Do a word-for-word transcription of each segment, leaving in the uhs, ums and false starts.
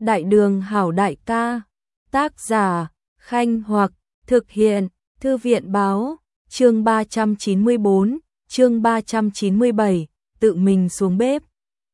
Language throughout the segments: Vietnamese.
Đại đường hảo đại ca. Tác giả, Khanh Hoặc, thực hiện, Thư viện báo, chương ba trăm chín mươi bốn, chương ba trăm chín mươi bảy, tự mình xuống bếp.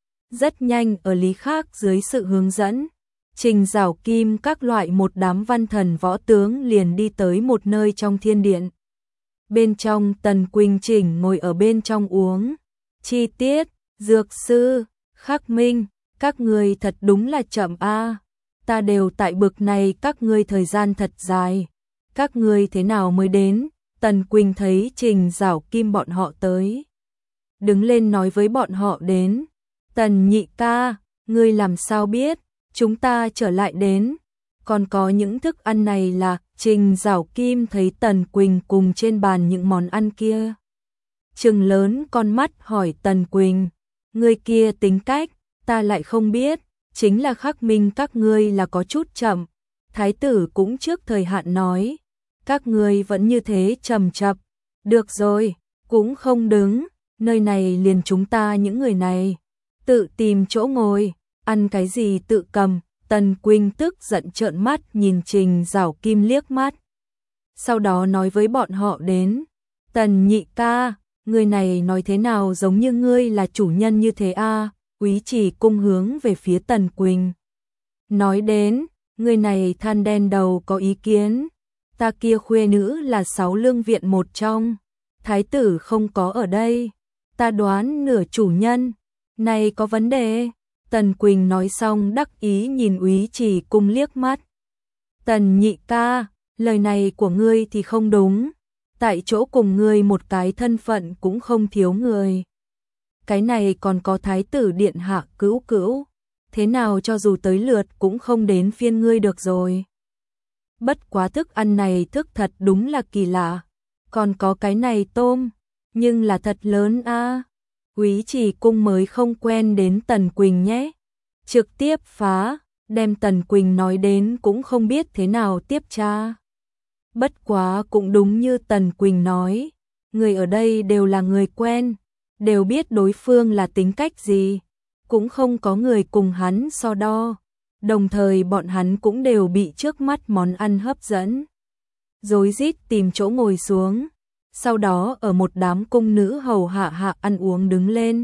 Rất nhanh ở Lý Khác dưới sự hướng dẫn, Trình Giảo Kim các loại một đám văn thần võ tướng liền đi tới một nơi trong thiên điện. Bên trong Tần Quỳnh Chỉnh ngồi ở bên trong uống. Chi tiết, Dược sư, Khắc Minh, các người thật đúng là chậm a. Ta đều tại bực này các ngươi thời gian thật dài. Các ngươi thế nào mới đến? Tần Quỳnh thấy Trình Giảo Kim bọn họ tới, đứng lên nói với bọn họ đến. Tần nhị ca, ngươi làm sao biết? Chúng ta trở lại đến. Còn có những thức ăn này là. Trình Giảo Kim thấy Tần Quỳnh cùng trên bàn những món ăn kia, trừng lớn con mắt hỏi Tần Quỳnh, ngươi kia tính cách, ta lại không biết, chính là Khắc Minh các ngươi là có chút chậm. Thái tử cũng trước thời hạn nói, các ngươi vẫn như thế chậm chập. Được rồi, cũng không đứng, nơi này liền chúng ta những người này, tự tìm chỗ ngồi, ăn cái gì tự cầm. Tần Quỳnh tức giận trợn mắt nhìn Trình Giảo Kim liếc mắt. Sau đó nói với bọn họ đến. Tần nhị ca, người này nói thế nào giống như ngươi là chủ nhân như thế a? À? Úy Chỉ Cung hướng về phía Tần Quỳnh. Nói đến, người này than đen đầu có ý kiến. Ta kia khuê nữ là sáu lương viện một trong. Thái tử không có ở đây. Ta đoán nửa chủ nhân. Này có vấn đề. Tần Quỳnh nói xong đắc ý nhìn Úy Chỉ Cung liếc mắt. Tần nhị ca, lời này của ngươi thì không đúng. Tại chỗ cùng ngươi một cái thân phận cũng không thiếu người. Cái này còn có thái tử điện hạ cữu cữu. Thế nào cho dù tới lượt cũng không đến phiên ngươi được rồi. Bất quá thức ăn này thức thật đúng là kỳ lạ. Còn có cái này tôm, nhưng là thật lớn a. À. Úy Chỉ Cung mới không quen đến Tần Quỳnh nhé. Trực tiếp phá, đem Tần Quỳnh nói đến cũng không biết thế nào tiếp tra. Bất quá cũng đúng như Tần Quỳnh nói, người ở đây đều là người quen, đều biết đối phương là tính cách gì, cũng không có người cùng hắn so đo. Đồng thời bọn hắn cũng đều bị trước mắt món ăn hấp dẫn, rối rít tìm chỗ ngồi xuống. Sau đó ở một đám cung nữ hầu hạ hạ ăn uống đứng lên.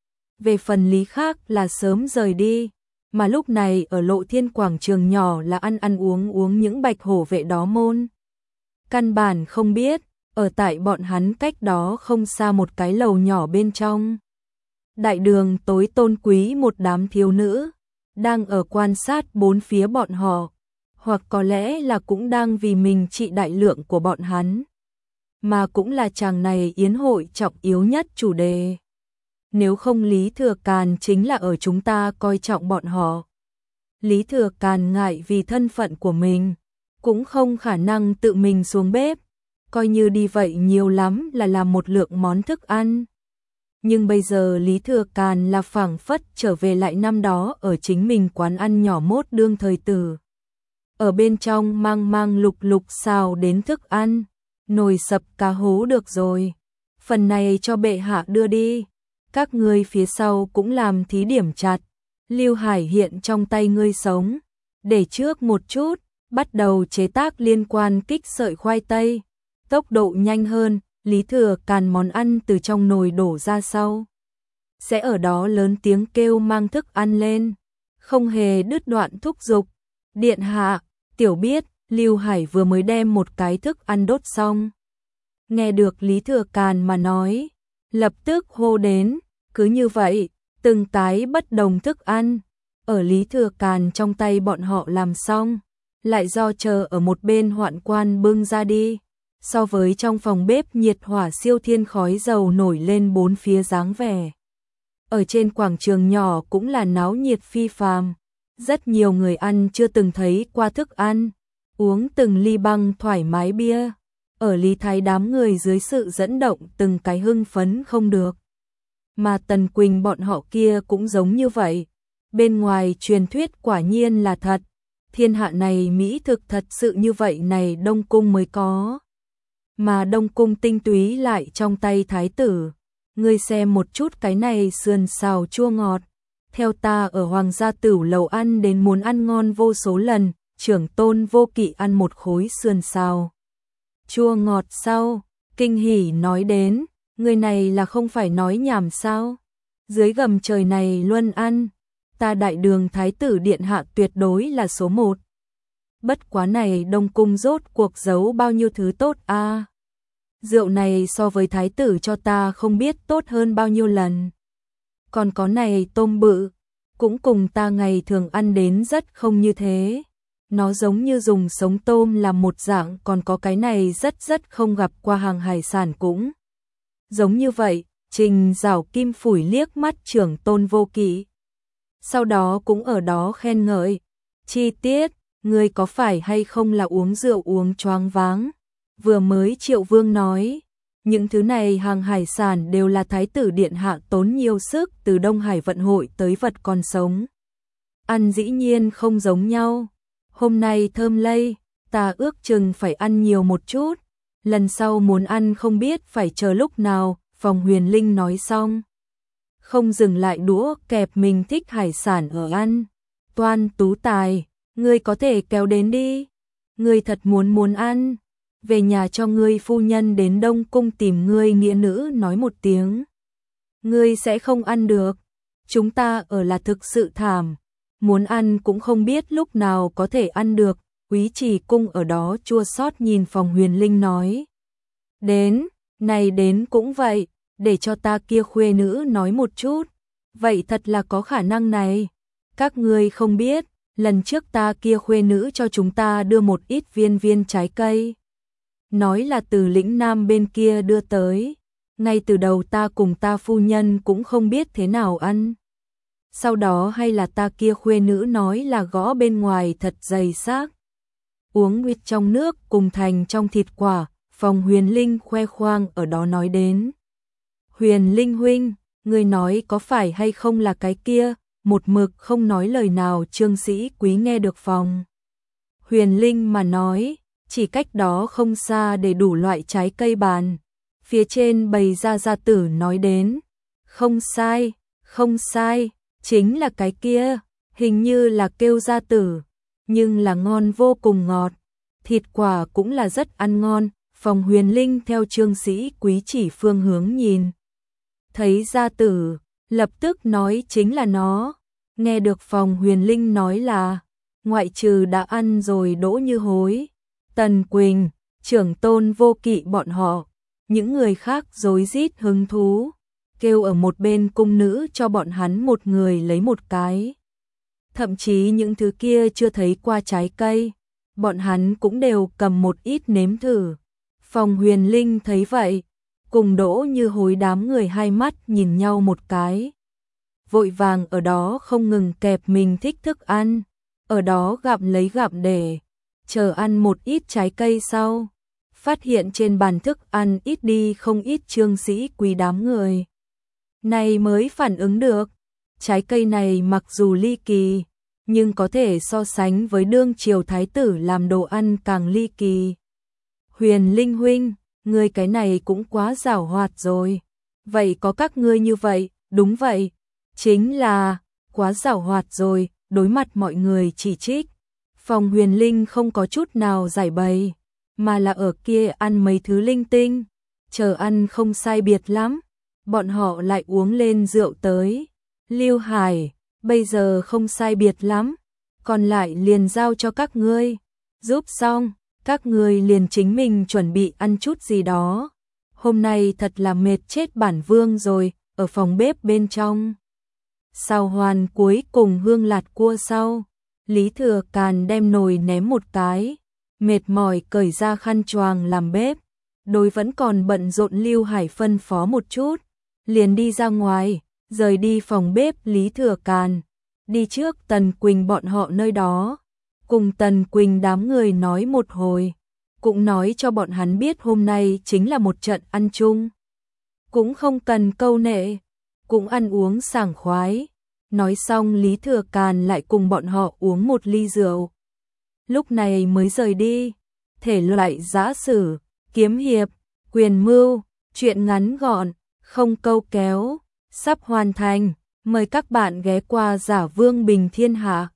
Về phần Lý Khác là sớm rời đi, mà lúc này ở Lộ Thiên quảng trường nhỏ là ăn ăn uống uống những bạch hổ vệ đó môn. Căn bản không biết, ở tại bọn hắn cách đó không xa một cái lầu nhỏ bên trong. Đại đường tối tôn quý một đám thiếu nữ, đang ở quan sát bốn phía bọn họ, hoặc có lẽ là cũng đang vì mình trị đại lượng của bọn hắn. Mà cũng là chàng này yến hội trọng yếu nhất chủ đề. Nếu không Lý Thừa Càn chính là ở chúng ta coi trọng bọn họ. Lý Thừa Càn ngại vì thân phận của mình, cũng không khả năng tự mình xuống bếp, coi như đi vậy nhiều lắm là làm một lượng món thức ăn. Nhưng bây giờ Lý Thừa Càn là phảng phất trở về lại năm đó ở chính mình quán ăn nhỏ mốt đương thời tử. Ở bên trong mang mang lục lục xào đến thức ăn. Nồi sập cá hố được rồi, phần này cho bệ hạ đưa đi. Các ngươi phía sau cũng làm thí điểm chặt. Lưu Hải hiện trong tay ngươi sống, để trước một chút, bắt đầu chế tác liên quan kích sợi khoai tây. Tốc độ nhanh hơn, Lý Thừa Càn món ăn từ trong nồi đổ ra sau, sẽ ở đó lớn tiếng kêu mang thức ăn lên, không hề đứt đoạn thúc giục. Điện hạ, tiểu biết. Lưu Hải vừa mới đem một cái thức ăn đốt xong. Nghe được Lý Thừa Càn mà nói, lập tức hô đến, cứ như vậy, từng cái bất đồng thức ăn, ở Lý Thừa Càn trong tay bọn họ làm xong, lại do chờ ở một bên hoạn quan bưng ra đi. So với trong phòng bếp nhiệt hỏa siêu thiên khói dầu nổi lên bốn phía dáng vẻ. Ở trên quảng trường nhỏ cũng là náo nhiệt phi phàm, rất nhiều người ăn chưa từng thấy qua thức ăn. Uống từng ly băng thoải mái bia, ở Lý Thái đám người dưới sự dẫn động từng cái hưng phấn không được. Mà Tần Quỳnh bọn họ kia cũng giống như vậy, bên ngoài truyền thuyết quả nhiên là thật, thiên hạ này mỹ thực thật sự như vậy này Đông Cung mới có. Mà Đông Cung tinh túy lại trong tay thái tử, ngươi xem một chút cái này sườn xào chua ngọt, theo ta ở Hoàng gia Tửu lầu ăn đến muốn ăn ngon vô số lần, trưởng tôn Vô Kỵ ăn một khối sườn xào chua ngọt sau, kinh hỉ nói đến, người này là không phải nói nhảm sao? Dưới gầm trời này luôn ăn, ta Đại Đường thái tử điện hạ tuyệt đối là số một. Bất quá này Đông cung rốt cuộc giấu bao nhiêu thứ tốt a. À? Rượu này so với thái tử cho ta không biết tốt hơn bao nhiêu lần. Còn có này tôm bự, cũng cùng ta ngày thường ăn đến rất không như thế. Nó giống như dùng sống tôm làm một dạng, còn có cái này rất rất không gặp qua hàng hải sản cũng giống như vậy. Trình Giảo Kim phủi liếc mắt trưởng tôn Vô Kỵ, sau đó cũng ở đó khen ngợi, chi tiết, ngươi có phải hay không là uống rượu uống choáng váng? Vừa mới Triệu Vương nói, những thứ này hàng hải sản đều là thái tử điện hạ tốn nhiều sức từ Đông Hải vận hội tới vật còn sống. Ăn dĩ nhiên không giống nhau. Hôm nay thơm lây, ta ước chừng phải ăn nhiều một chút. Lần sau muốn ăn không biết phải chờ lúc nào. Phòng Huyền Linh nói xong, không dừng lại đũa kẹp mình thích hải sản ở ăn. Toan Tú Tài, ngươi có thể kéo đến đi. Ngươi thật muốn muốn ăn. Về nhà cho ngươi phu nhân đến Đông Cung tìm ngươi nghĩa nữ nói một tiếng. Ngươi sẽ không ăn được. Chúng ta ở là thực sự thảm. Muốn ăn cũng không biết lúc nào có thể ăn được. Úy Trì Cung ở đó chua xót nhìn Phòng Huyền Linh nói. Đến, này đến cũng vậy, để cho ta kia khuê nữ nói một chút. Vậy thật là có khả năng này. Các ngươi không biết, lần trước ta kia khuê nữ cho chúng ta đưa một ít viên viên trái cây. Nói là từ lĩnh Nam bên kia đưa tới. Ngay từ đầu ta cùng ta phu nhân cũng không biết thế nào ăn. Sau đó hay là ta kia khuê nữ nói là gõ bên ngoài thật dày xác. Uống huyết trong nước cùng thành trong thịt quả. Phòng Huyền Linh khoe khoang ở đó nói đến. Huyền Linh huynh, người nói có phải hay không là cái kia, một mực không nói lời nào. Trương Sĩ Quý nghe được Phòng Huyền Linh mà nói, chỉ cách đó không xa để đủ loại trái cây bàn. Phía trên bày ra gia tử nói đến. Không sai, không sai, chính là cái kia, hình như là kêu gia tử, nhưng là ngon vô cùng ngọt. Thịt quả cũng là rất ăn ngon. Phòng Huyền Linh theo Trương Sĩ Quý chỉ phương hướng nhìn. Thấy gia tử, lập tức nói chính là nó. Nghe được Phòng Huyền Linh nói là, ngoại trừ đã ăn rồi Đỗ Như Hối, Tần Quỳnh, trưởng tôn Vô Kỵ bọn họ, những người khác rối rít hứng thú, kêu ở một bên cung nữ cho bọn hắn một người lấy một cái. Thậm chí những thứ kia chưa thấy qua trái cây, bọn hắn cũng đều cầm một ít nếm thử. Phòng Huyền Linh thấy vậy, cùng Đỗ Như Hối đám người hai mắt nhìn nhau một cái. Vội vàng ở đó không ngừng kẹp mình thích thức ăn, ở đó gặm lấy gặm để, chờ ăn một ít trái cây sau. Phát hiện trên bàn thức ăn ít đi không ít. Trương Sĩ Quý đám người này mới phản ứng được, trái cây này mặc dù ly kỳ, nhưng có thể so sánh với đương triều thái tử làm đồ ăn càng ly kỳ. Huyền Linh huynh, ngươi cái này cũng quá giảo hoạt rồi. Vậy có các ngươi như vậy, đúng vậy, chính là quá giảo hoạt rồi. Đối mặt mọi người chỉ trích, Phòng Huyền Linh không có chút nào giải bày, mà là ở kia ăn mấy thứ linh tinh, chờ ăn không sai biệt lắm, bọn họ lại uống lên rượu tới. Lưu Hải, bây giờ không sai biệt lắm, còn lại liền giao cho các ngươi, giúp xong, các ngươi liền chính mình chuẩn bị ăn chút gì đó. Hôm nay thật là mệt chết bản vương rồi. Ở phòng bếp bên trong, sau hoàn cuối cùng hương lạt cua sau, Lý Thừa Càn đem nồi ném một cái, mệt mỏi cởi ra khăn choàng làm bếp. Đối vẫn còn bận rộn Lưu Hải phân phó một chút, liền đi ra ngoài, rời đi phòng bếp. Lý Thừa Càn đi trước Tần Quỳnh bọn họ nơi đó, cùng Tần Quỳnh đám người nói một hồi, cũng nói cho bọn hắn biết hôm nay chính là một trận ăn chung, cũng không cần câu nệ, cũng ăn uống sảng khoái. Nói xong Lý Thừa Càn lại cùng bọn họ uống một ly rượu, lúc này mới rời đi. Thể loại giã sử, kiếm hiệp, quyền mưu, chuyện ngắn gọn, không câu kéo, sắp hoàn thành. Mời các bạn ghé qua Giả Vương Bình Thiên Hạ.